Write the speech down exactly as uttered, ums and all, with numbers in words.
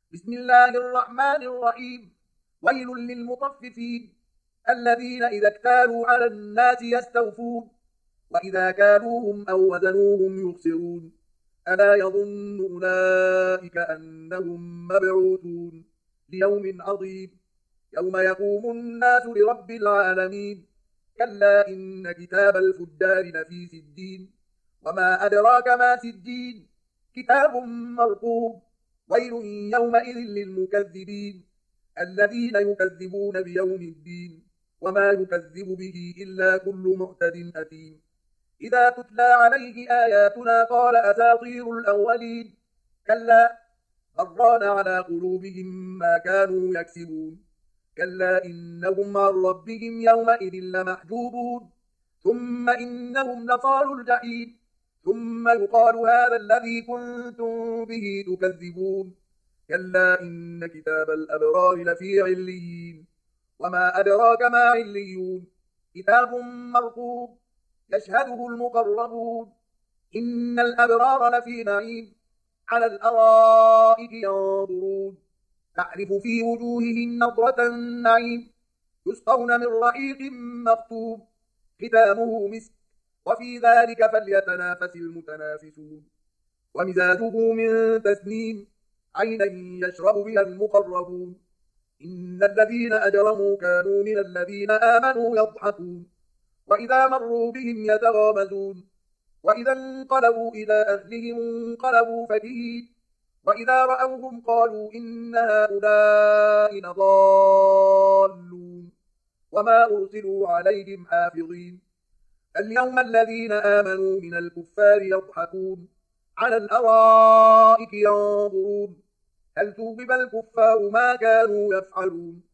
بسم الله الرحمن الرحيم. ويل للمطففين الذين إذا اكتالوا على الناس يستوفون وإذا كالوهم أو وزنوهم يخسرون ألا يظن أولئك أنهم مبعوثون ليوم عظيم يوم يقوم الناس لرب العالمين. كلا إن كتاب الفجار لفي سجين وما أدراك ما سجين كتاب مرقوم. ويل يومئذ للمكذبين الذين يكذبون بيوم الدين وما يكذب به إلا كل معتد أثيم. إذا تتلى عليه آياتنا قال أساطير الأولين كلا بل ران على قلوبهم ما كانوا يكسبون. كلا إنهم عن ربهم يومئذ لمحجوبون ثم إنهم لصالوا الجحيم ثم يقال هذا الذي كنتم به تكذبون. كلا إن كتاب الأبرار لفي عليين وما أدراك ما عليون كتاب مرقوم يشهده المقربون. إن الأبرار لفي نعيم على الأرائك ينظرون تعرف في وجوههم نضرة النعيم يسقون من رحيق مختوم ختامه مسك وفي ذلك فليتنافس المتنافسون. ومزاجه من تسنيم عينا يشرب بها المقربون. إن الذين أجرموا كانوا من الذين آمنوا يضحكون وإذا مروا بهم يتغامزون وإذا انقلبوا إلى أهلهم انقلبوا فكهين وإذا رأوهم قالوا إن هؤلاء لضالون وما أرسلوا عليهم حافظين. اليوم الذين آمنوا من الكفار يضحكون على الأرائك ينظرون هل ثوب الكفار ما كانوا يفعلون.